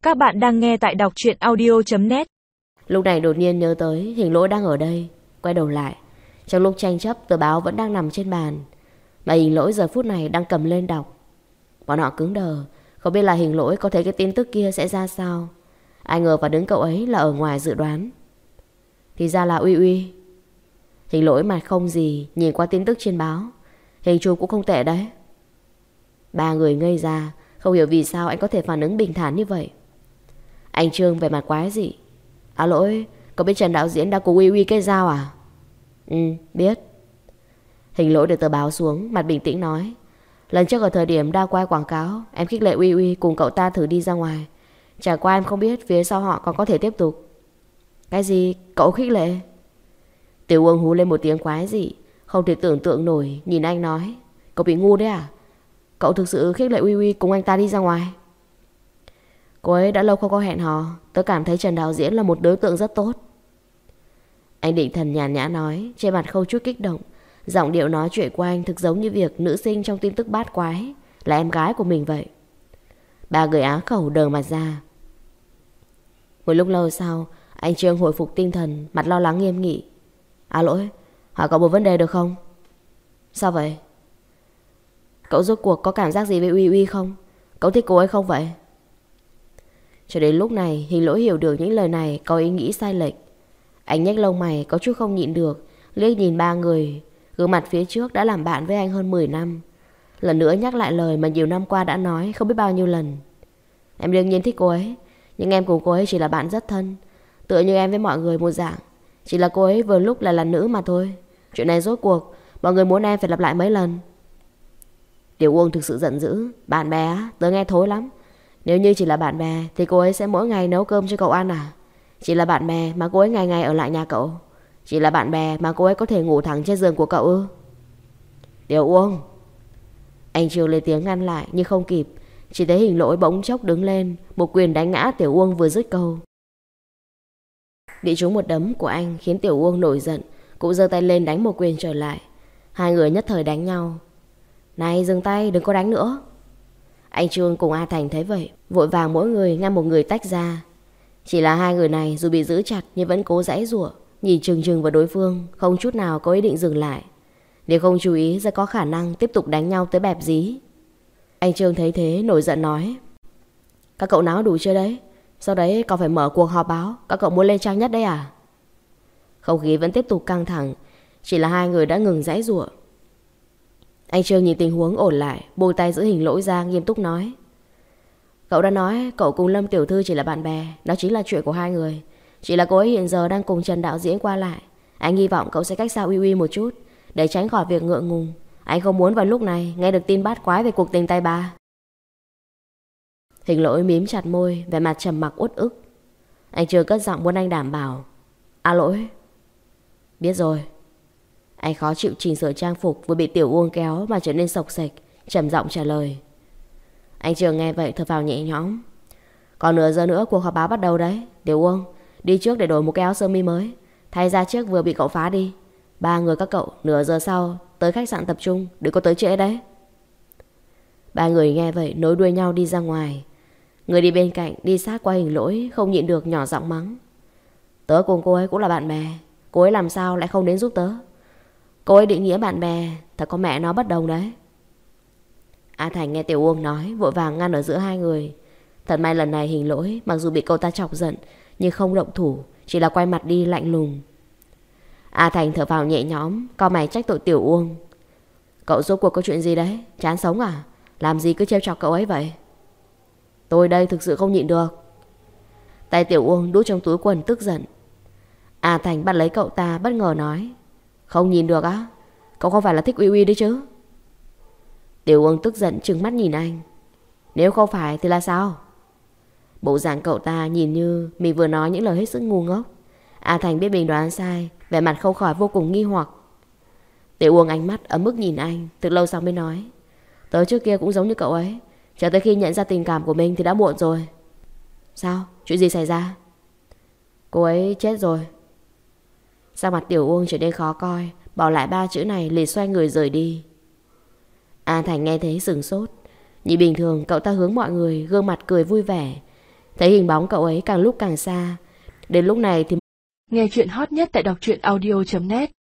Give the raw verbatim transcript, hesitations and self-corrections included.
Các bạn đang nghe tại đọc truyện audio chấm net. Lúc này đột nhiên nhớ tới Hình Lỗi đang ở đây. Quay đầu lại, trong lúc tranh chấp, tờ báo vẫn đang nằm trên bàn, mà Hình Lỗi giờ phút này đang cầm lên đọc. Bọn họ cứng đờ, không biết là Hình Lỗi có thấy cái tin tức kia sẽ ra sao. Ai ngờ và đứng cậu ấy là ở ngoài dự đoán. Thì ra là Uy Uy. Hình Lỗi mặt không gì, nhìn qua tin tức trên báo. Hình chụp cũng không tệ đấy. Ba người ngây ra, không hiểu vì sao anh có thể phản ứng bình thản như vậy. Anh Trương về mặt quái dị. À Lỗi, có biết Trần đạo diễn đã cùng Uy Uy kết giao à? Ừ, biết. Hình Lỗi được tờ báo xuống, mặt bình tĩnh nói. Lần trước ở thời điểm đa quay quảng cáo, em khích lệ Uy Uy cùng cậu ta thử đi ra ngoài. Chả qua em không biết phía sau họ còn có thể tiếp tục. Cái gì? Cậu khích lệ? Tiểu Uông hú lên một tiếng quái dị, không thể tưởng tượng nổi, nhìn anh nói. Cậu bị ngu đấy à? Cậu thực sự khích lệ Uy Uy cùng anh ta đi ra ngoài? Cô ấy đã lâu không có hẹn hò. Tớ cảm thấy Trần đạo diễn là một đối tượng rất tốt. Anh Định Thần nhàn nhã nói, trên mặt không chút kích động. Giọng điệu nói chuyện của anh thực giống như việc nữ sinh trong tin tức bát quái là em gái của mình vậy. Ba người á khẩu đờ mặt ra. Một lúc lâu sau, anh Trương hồi phục tinh thần, mặt lo lắng nghiêm nghị. À Lỗi, hỏi cậu một vấn đề được không? Sao vậy? Cậu rốt cuộc có cảm giác gì với Uy Uy không? Cậu thích cô ấy không vậy? Cho đến lúc này, Hình Lỗi hiểu được những lời này có ý nghĩ sai lệch. Anh nhếch lông mày có chút không nhịn được, liếc nhìn ba người. Gương mặt phía trước đã làm bạn với anh hơn mười năm. Lần nữa nhắc lại lời mà nhiều năm qua đã nói không biết bao nhiêu lần. Em đương nhiên thích cô ấy, nhưng em cùng cô ấy chỉ là bạn rất thân, tựa như em với mọi người một dạng. Chỉ là cô ấy vừa lúc là là nữ mà thôi. Chuyện này rốt cuộc mọi người muốn em phải lặp lại mấy lần. Tiểu Uông thực sự giận dữ. Bạn bè á, tớ nghe thối lắm. Nếu như chỉ là bạn bè thì cô ấy sẽ mỗi ngày nấu cơm cho cậu ăn à? Chỉ là bạn bè mà cô ấy ngày ngày ở lại nhà cậu? Chỉ là bạn bè mà cô ấy có thể ngủ thẳng trên giường của cậu ư? Tiểu Uông. Anh Trương lên tiếng ngăn lại nhưng không kịp. Chỉ thấy Hình Lỗi bỗng chốc đứng lên, một quyền đánh ngã Tiểu Uông vừa dứt câu. Bị trúng một đấm của anh khiến Tiểu Uông nổi giận, cũng giơ tay lên đánh một quyền trở lại. Hai người nhất thời đánh nhau. Này dừng tay, đừng có đánh nữa. Anh Trương cùng A Thành thấy vậy, vội vàng mỗi người ngăn một người tách ra. Chỉ là hai người này dù bị giữ chặt nhưng vẫn cố giãy giụa, nhìn chừng chừng vào đối phương, không chút nào có ý định dừng lại. Nếu không chú ý sẽ có khả năng tiếp tục đánh nhau tới bẹp dí. Anh Trương thấy thế nổi giận nói. Các cậu náo đủ chưa đấy? Sau đấy còn phải mở cuộc họp báo. Các cậu muốn lên trang nhất đấy à? Không khí vẫn tiếp tục căng thẳng, chỉ là hai người đã ngừng giãy giụa. Anh Trương nhìn tình huống ổn lại, buông tay giữ Hình Lỗi ra, nghiêm túc nói. Cậu đã nói cậu cùng Lâm tiểu thư chỉ là bạn bè, đó chính là chuyện của hai người. Chỉ là cô ấy hiện giờ đang cùng Trần đạo diễn qua lại. Anh hy vọng cậu sẽ cách xa Uy Uy một chút, để tránh khỏi việc ngượng ngùng. Anh không muốn vào lúc này nghe được tin bát quái về cuộc tình tay ba. Hình Lỗi mím chặt môi, vẻ mặt trầm mặc uất ức. Anh Trương cất giọng muốn anh đảm bảo. À Lỗi. Biết rồi. Anh khó chịu chỉnh sửa trang phục vừa bị Tiểu Uông kéo mà trở nên sộc sạch, trầm giọng trả lời. Anh Trường nghe vậy thở phào nhẹ nhõm. Còn nửa giờ nữa cuộc họp báo bắt đầu đấy. Tiểu Uông, đi trước để đổi một cái áo sơ mi mới, thay ra trước vừa bị cậu phá đi. Ba người các cậu nửa giờ sau tới khách sạn tập trung, đừng có tới trễ đấy. Ba người nghe vậy nối đuôi nhau đi ra ngoài. Người đi bên cạnh đi sát qua Hình Lỗi, không nhịn được nhỏ giọng mắng. Tớ cùng cô ấy cũng là bạn bè, cô ấy làm sao lại không đến giúp tớ? Cô ấy định nghĩa bạn bè, thật có mẹ nó bất đồng đấy. A Thành nghe Tiểu Uông nói, vội vàng ngăn ở giữa hai người. Thật may lần này Hình Lỗi mặc dù bị cậu ta chọc giận nhưng không động thủ, chỉ là quay mặt đi lạnh lùng. A Thành thở phào nhẹ nhõm, cau mày trách tội Tiểu Uông. Cậu rốt cuộc có chuyện gì đấy? Chán sống à? Làm gì cứ trêu chọc cậu ấy vậy? Tôi đây thực sự không nhịn được. Tay Tiểu Uông đút trong túi quần tức giận. A Thành bắt lấy cậu ta bất ngờ nói. Không nhìn được á? Cậu không phải là thích Uy Uy đấy chứ? Tiểu Uông tức giận trừng mắt nhìn anh. Nếu không phải thì là sao? Bộ dạng cậu ta nhìn như mình vừa nói những lời hết sức ngu ngốc. A Thành biết mình đoán sai, vẻ mặt không khỏi vô cùng nghi hoặc. Tiểu Uông ánh mắt ấm ức nhìn anh, từ lâu sau mới nói. Tớ trước kia cũng giống như cậu ấy, cho tới khi nhận ra tình cảm của mình thì đã muộn rồi. Sao? Chuyện gì xảy ra? Cô ấy chết rồi. Sắc mặt Tiểu Uông trở nên khó coi, bỏ lại ba chữ này liền xoay người rời đi. A Thành nghe thấy sửng sốt. Như bình thường cậu ta hướng mọi người gương mặt cười vui vẻ, Thấy hình bóng cậu ấy càng lúc càng xa. Đến lúc này thì nghe chuyện hot nhất tại đọc truyện audio chấm net.